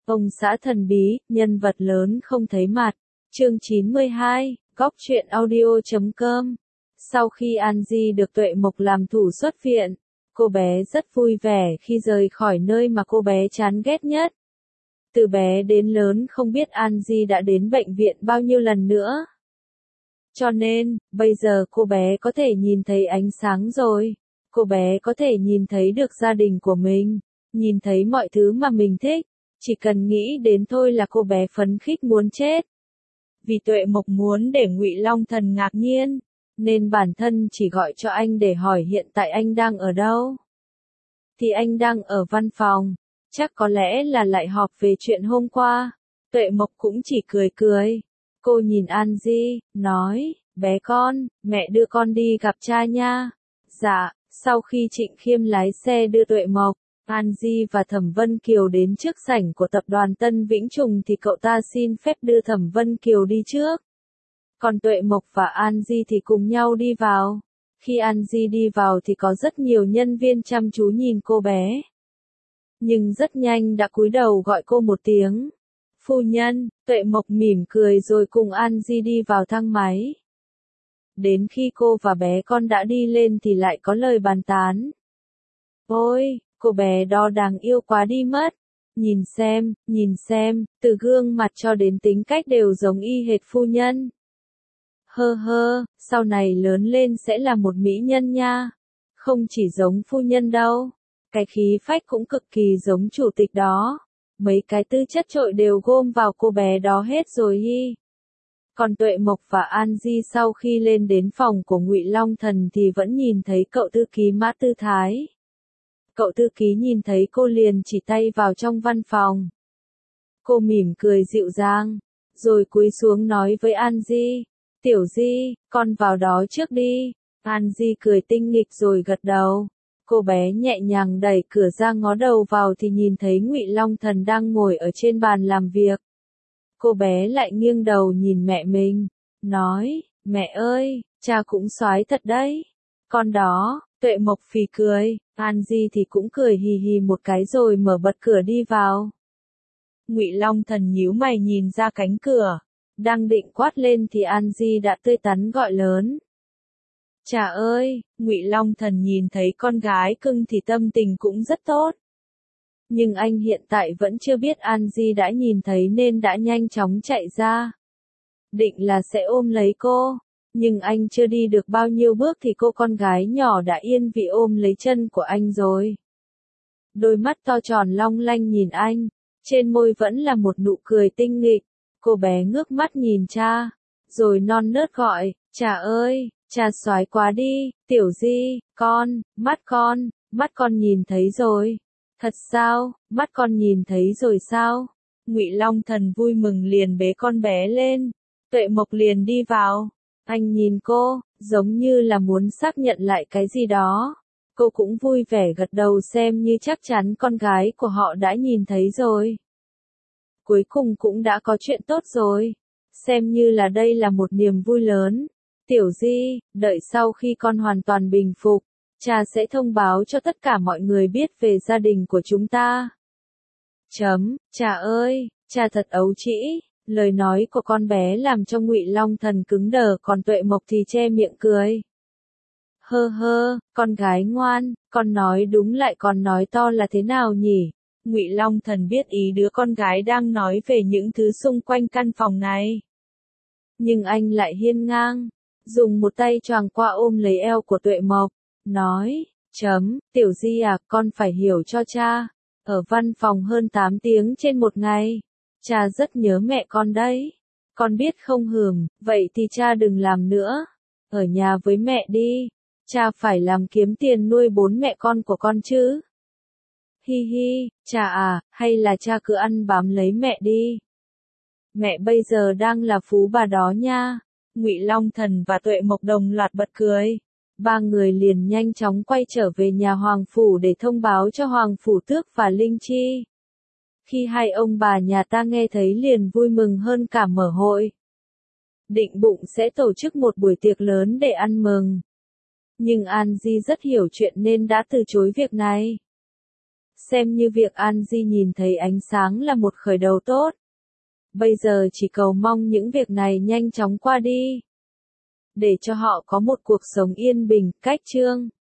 Ông xã thần bí, nhân vật lớn không thấy mặt. Chương 92, Góc truyện audio.com. Sau khi Angie được Tuệ Mộc làm thủ xuất viện, cô bé rất vui vẻ khi rời khỏi nơi mà cô bé chán ghét nhất. Từ bé đến lớn không biết Angie đã đến bệnh viện bao nhiêu lần nữa. Cho nên, bây giờ cô bé có thể nhìn thấy ánh sáng rồi. Cô bé có thể nhìn thấy được gia đình của mình, nhìn thấy mọi thứ mà mình thích. Chỉ cần nghĩ đến thôi là cô bé phấn khích muốn chết. Vì Tuệ Mộc muốn để Ngụy Long Thần ngạc nhiên, nên bản thân chỉ gọi cho anh để hỏi hiện tại anh đang ở đâu. Thì anh đang ở văn phòng, chắc có lẽ là lại họp về chuyện hôm qua. Tuệ Mộc cũng chỉ cười cười. Cô nhìn Angie, nói, bé con, mẹ đưa con đi gặp cha nha. Dạ, sau khi Trịnh Khiêm lái xe đưa Tuệ Mộc, Angie và Thẩm Vân Kiều đến trước sảnh của tập đoàn Tân Vĩnh Trùng thì cậu ta xin phép đưa Thẩm Vân Kiều đi trước. Còn Tuệ Mộc và Angie thì cùng nhau đi vào. Khi Angie đi vào thì có rất nhiều nhân viên chăm chú nhìn cô bé. Nhưng rất nhanh đã cúi đầu gọi cô một tiếng. Phu nhân, Tuệ Mộc mỉm cười rồi cùng Angie đi vào thang máy. Đến khi cô và bé con đã đi lên thì lại có lời bàn tán. Ôi, cô bé đó đáng yêu quá đi mất. Nhìn xem, từ gương mặt cho đến tính cách đều giống y hệt phu nhân. Hơ hơ, sau này lớn lên sẽ là một mỹ nhân nha. Không chỉ giống phu nhân đâu, cái khí phách cũng cực kỳ giống chủ tịch đó. Mấy cái tư chất trội đều gom vào cô bé đó hết rồi hi. Còn Tuệ Mộc và Angie sau khi lên đến phòng của Ngụy Long Thần thì vẫn nhìn thấy cậu thư ký Mã Tư Thái. Cậu thư ký nhìn thấy cô liền chỉ tay vào trong văn phòng. Cô mỉm cười dịu dàng, rồi cúi xuống nói với Angie, Tiểu Di, con vào đó trước đi. Angie cười tinh nghịch rồi gật đầu. Cô bé nhẹ nhàng đẩy cửa ra ngó đầu vào thì nhìn thấy Ngụy Long Thần đang ngồi ở trên bàn làm việc. Cô bé lại nghiêng đầu nhìn mẹ mình, nói, mẹ ơi, cha cũng soái thật đấy. Con đó, Tuệ Mộc phì cười, Angie thì cũng cười hì hì một cái rồi mở bật cửa đi vào. Ngụy Long Thần nhíu mày nhìn ra cánh cửa, đang định quát lên thì Angie đã tươi tắn gọi lớn. Cha ơi, Ngụy Long Thần nhìn thấy con gái cưng thì tâm tình cũng rất tốt. Nhưng anh hiện tại vẫn chưa biết Angie đã nhìn thấy nên đã nhanh chóng chạy ra. Định là sẽ ôm lấy cô, nhưng anh chưa đi được bao nhiêu bước thì cô con gái nhỏ đã yên vị ôm lấy chân của anh rồi. Đôi mắt to tròn long lanh nhìn anh, trên môi vẫn là một nụ cười tinh nghịch. Cô bé ngước mắt nhìn cha, rồi non nớt gọi, cha ơi, cha soái quá đi, Tiểu Di, mắt con nhìn thấy rồi. Thật sao, mắt con nhìn thấy rồi sao? Ngụy Long Thần vui mừng liền bế con bé lên. Tuệ Mộc liền đi vào. Anh nhìn cô, giống như là muốn xác nhận lại cái gì đó. Cô cũng vui vẻ gật đầu xem như chắc chắn con gái của họ đã nhìn thấy rồi. Cuối cùng cũng đã có chuyện tốt rồi. Xem như là đây là một niềm vui lớn. Tiểu Di, đợi sau khi con hoàn toàn bình phục, cha sẽ thông báo cho tất cả mọi người biết về gia đình của chúng ta. Cha ơi, cha thật ấu trĩ. Lời nói của con bé làm cho Ngụy Long Thần cứng đờ, còn Tuệ Mộc thì che miệng cười. Hơ hơ, con gái ngoan, con nói đúng lại còn nói to là thế nào nhỉ? Ngụy Long Thần biết ý đứa con gái đang nói về những thứ xung quanh căn phòng này. Nhưng anh lại hiên ngang, dùng một tay choàng qua ôm lấy eo của Tuệ Mộc, nói, Tiểu Di à, con phải hiểu cho cha. Ở văn phòng hơn 8 tiếng trên một ngày, cha rất nhớ mẹ con đấy. Con biết không hừm, vậy thì cha đừng làm nữa. Ở nhà với mẹ đi, cha phải làm kiếm tiền nuôi 4 mẹ con của con chứ. Hi hi, cha à, hay là cha cứ ăn bám lấy mẹ đi. Mẹ bây giờ đang là phú bà đó nha. Ngụy Long Thần và Tuệ Mộc đồng loạt bật cười. Ba người liền nhanh chóng quay trở về nhà Hoàng Phủ để thông báo cho Hoàng Phủ Tước và Linh Chi. Khi hai ông bà nhà ta nghe thấy liền vui mừng hơn cả mở hội. Định bụng sẽ tổ chức một buổi tiệc lớn để ăn mừng. Nhưng Angie rất hiểu chuyện nên đã từ chối việc này. xem như việc Angie nhìn thấy ánh sáng là một khởi đầu tốt. Bây giờ chỉ cầu mong những việc này nhanh chóng qua đi, để cho họ có một cuộc sống yên bình. Cách chương